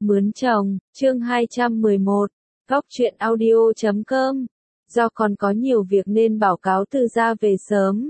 Mướn chồng, chương 211, góc truyện audio.com. Do còn có nhiều việc nên bảo cáo từ gia về sớm.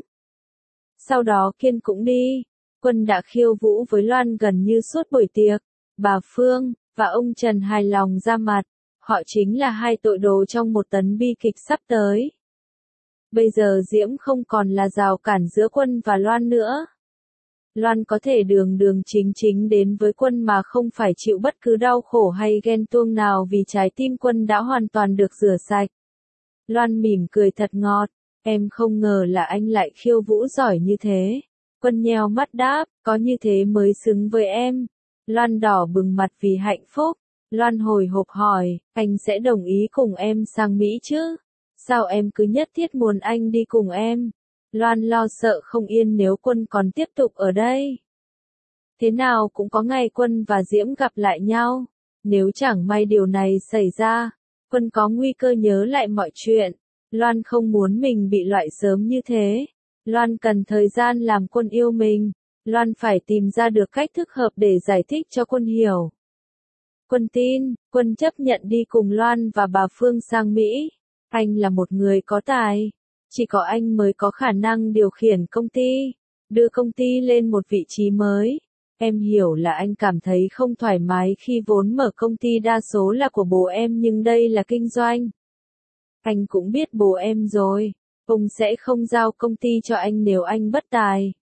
Sau đó Kiên cũng đi. Quân đã khiêu vũ với Loan gần như suốt buổi tiệc. Bà Phương và ông Trần hài lòng ra mặt. Họ chính là hai tội đồ trong một tấn bi kịch sắp tới. Bây giờ Diễm không còn là rào cản giữa Quân và Loan nữa. Loan có thể đường đường chính chính đến với Quân mà không phải chịu bất cứ đau khổ hay ghen tuông nào vì trái tim Quân đã hoàn toàn được rửa sạch. Loan mỉm cười thật ngọt, em không ngờ là anh lại khiêu vũ giỏi như thế. Quân nheo mắt đáp, có như thế mới xứng với em. Loan đỏ bừng mặt vì hạnh phúc. Loan hồi hộp hỏi, anh sẽ đồng ý cùng em sang Mỹ chứ? Sao em cứ nhất thiết muốn anh đi cùng em? Loan lo sợ không yên nếu Quân còn tiếp tục ở đây. Thế nào cũng có ngày Quân và Diễm gặp lại nhau. Nếu chẳng may điều này xảy ra, Quân có nguy cơ nhớ lại mọi chuyện. Loan không muốn mình bị loại sớm như thế. Loan cần thời gian làm Quân yêu mình. Loan phải tìm ra được cách thức hợp để giải thích cho Quân hiểu. Quân tin, Quân chấp nhận đi cùng Loan và bà Phương sang Mỹ. Anh là một người có tài. Chỉ có anh mới có khả năng điều khiển công ty, đưa công ty lên một vị trí mới. Em hiểu là anh cảm thấy không thoải mái khi vốn mở công ty đa số là của bố em nhưng đây là kinh doanh. Anh cũng biết bố em rồi, ông sẽ không giao công ty cho anh nếu anh bất tài.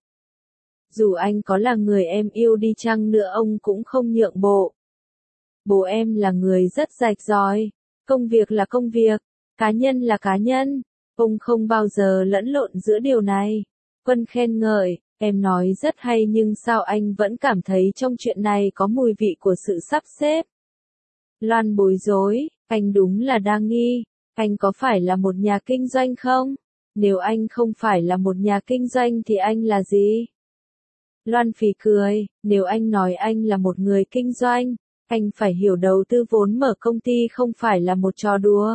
Dù anh có là người em yêu đi chăng nữa ông cũng không nhượng bộ. Bố em là người rất rạch ròi, công việc là công việc, cá nhân là cá nhân. Ông không bao giờ lẫn lộn giữa điều này. Quân khen ngợi, em nói rất hay nhưng sao anh vẫn cảm thấy trong chuyện này có mùi vị của sự sắp xếp. Loan bối rối, anh đúng là đa nghi. Anh có phải là một nhà kinh doanh không? Nếu anh không phải là một nhà kinh doanh thì anh là gì? Loan phì cười, nếu anh nói anh là một người kinh doanh, anh phải hiểu đầu tư vốn mở công ty không phải là một trò đùa.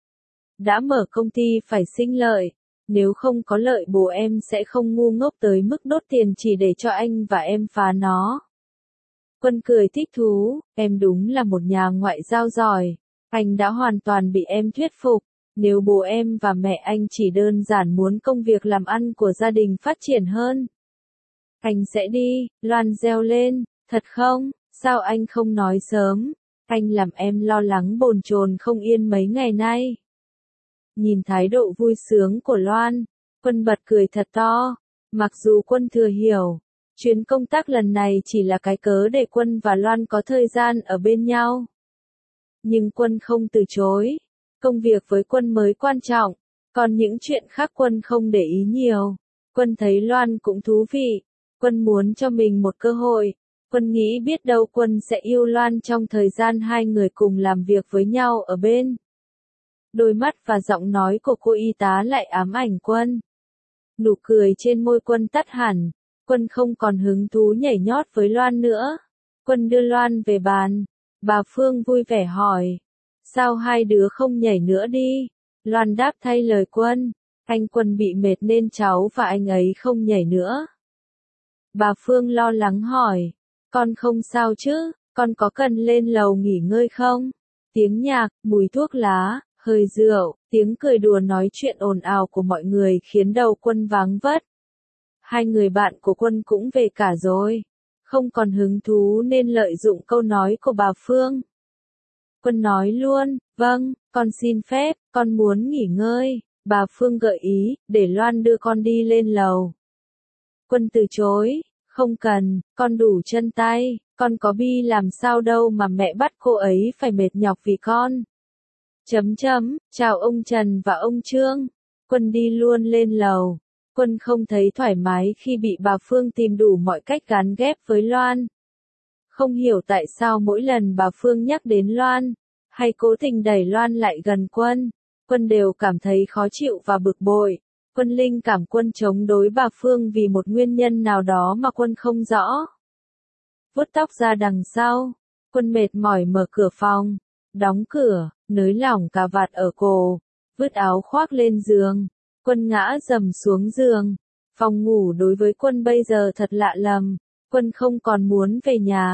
Đã mở công ty phải sinh lợi, nếu không có lợi bố em sẽ không ngu ngốc tới mức đốt tiền chỉ để cho anh và em phá nó. Quân cười thích thú, em đúng là một nhà ngoại giao giỏi, anh đã hoàn toàn bị em thuyết phục, nếu bố em và mẹ anh chỉ đơn giản muốn công việc làm ăn của gia đình phát triển hơn. Anh sẽ đi, Loan reo lên, thật không, sao anh không nói sớm, anh làm em lo lắng bồn chồn không yên mấy ngày nay. Nhìn thái độ vui sướng của Loan, Quân bật cười thật to. Mặc dù Quân thừa hiểu, chuyến công tác lần này chỉ là cái cớ để Quân và Loan có thời gian ở bên nhau. Nhưng Quân không từ chối. Công việc với Quân mới quan trọng, còn những chuyện khác Quân không để ý nhiều. Quân thấy Loan cũng thú vị. Quân muốn cho mình một cơ hội. Quân nghĩ biết đâu Quân sẽ yêu Loan trong thời gian hai người cùng làm việc với nhau ở bên. Đôi mắt và giọng nói của cô y tá lại ám ảnh Quân. Nụ cười trên môi Quân tắt hẳn. Quân không còn hứng thú nhảy nhót với Loan nữa. Quân đưa Loan về bàn. Bà Phương vui vẻ hỏi. Sao hai đứa không nhảy nữa đi? Loan đáp thay lời Quân. Anh Quân bị mệt nên cháu và anh ấy không nhảy nữa. Bà Phương lo lắng hỏi. Con không sao chứ? Con có cần lên lầu nghỉ ngơi không? Tiếng nhạc, mùi thuốc lá, hơi rượu, tiếng cười đùa nói chuyện ồn ào của mọi người khiến đầu Quân vắng vất. Hai người bạn của Quân cũng về cả rồi. Không còn hứng thú nên lợi dụng câu nói của bà Phương. Quân nói luôn, vâng, con xin phép, con muốn nghỉ ngơi. Bà Phương gợi ý, để Loan đưa con đi lên lầu. Quân từ chối, không cần, con đủ chân tay, con có bi làm sao đâu mà mẹ bắt cô ấy phải mệt nhọc vì con. Chào ông Trần và ông Trương. Quân đi luôn lên lầu. Quân không thấy thoải mái khi bị bà Phương tìm đủ mọi cách gán ghép với Loan. Không hiểu tại sao mỗi lần bà Phương nhắc đến Loan, hay cố tình đẩy Loan lại gần Quân, Quân đều cảm thấy khó chịu và bực bội. Quân linh cảm Quân chống đối bà Phương vì một nguyên nhân nào đó mà Quân không rõ. Vuốt tóc ra đằng sau, Quân mệt mỏi mở cửa phòng, đóng cửa, nới lỏng cà vạt ở cổ, vứt áo khoác lên giường. Quân ngã rầm xuống giường. Phòng ngủ đối với Quân bây giờ thật lạ lẫm. Quân không còn muốn về nhà.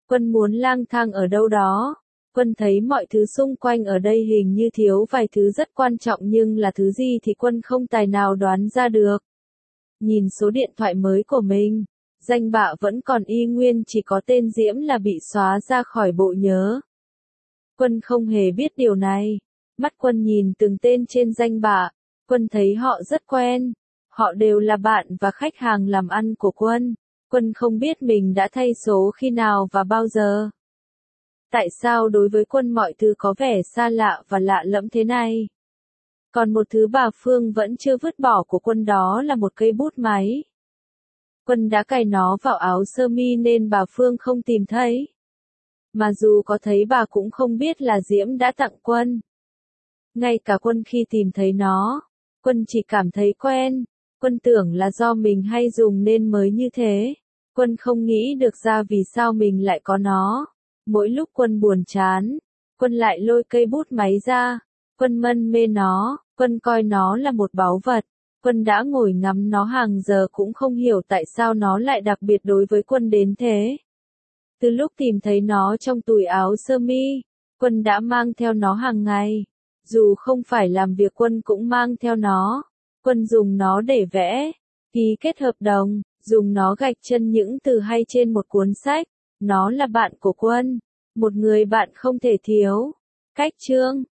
Quân muốn lang thang ở đâu đó. Quân thấy mọi thứ xung quanh ở đây hình như thiếu vài thứ rất quan trọng nhưng là thứ gì thì Quân không tài nào đoán ra được. Nhìn số điện thoại mới của mình, danh bạ vẫn còn y nguyên, chỉ có tên Diễm là bị xóa ra khỏi bộ nhớ. Quân không hề biết điều này. Mắt Quân nhìn từng tên trên danh bạ, Quân thấy họ rất quen. Họ đều là bạn và khách hàng làm ăn của Quân. Quân không biết mình đã thay số khi nào và bao giờ. Tại sao đối với Quân mọi thứ có vẻ xa lạ và lạ lẫm thế này? Còn một thứ bà Phương vẫn chưa vứt bỏ của Quân, đó là một cây bút máy. Quân đã cài nó vào áo sơ mi nên bà Phương không tìm thấy. Mà dù có thấy bà cũng không biết là Diễm đã tặng Quân. Ngay cả Quân khi tìm thấy nó, Quân chỉ cảm thấy quen. Quân tưởng là do mình hay dùng nên mới như thế. Quân không nghĩ được ra vì sao mình lại có nó. Mỗi lúc Quân buồn chán, Quân lại lôi cây bút máy ra. Quân mân mê nó, Quân coi nó là một báu vật. Quân đã ngồi ngắm nó hàng giờ cũng không hiểu tại sao nó lại đặc biệt đối với Quân đến thế. Từ lúc tìm thấy nó trong túi áo sơ mi, Quân đã mang theo nó hàng ngày. Dù không phải làm việc Quân cũng mang theo nó. Quân dùng nó để vẽ, ký kết hợp đồng, dùng nó gạch chân những từ hay trên một cuốn sách. Nó là bạn của Quân, một người bạn không thể thiếu. Cách chương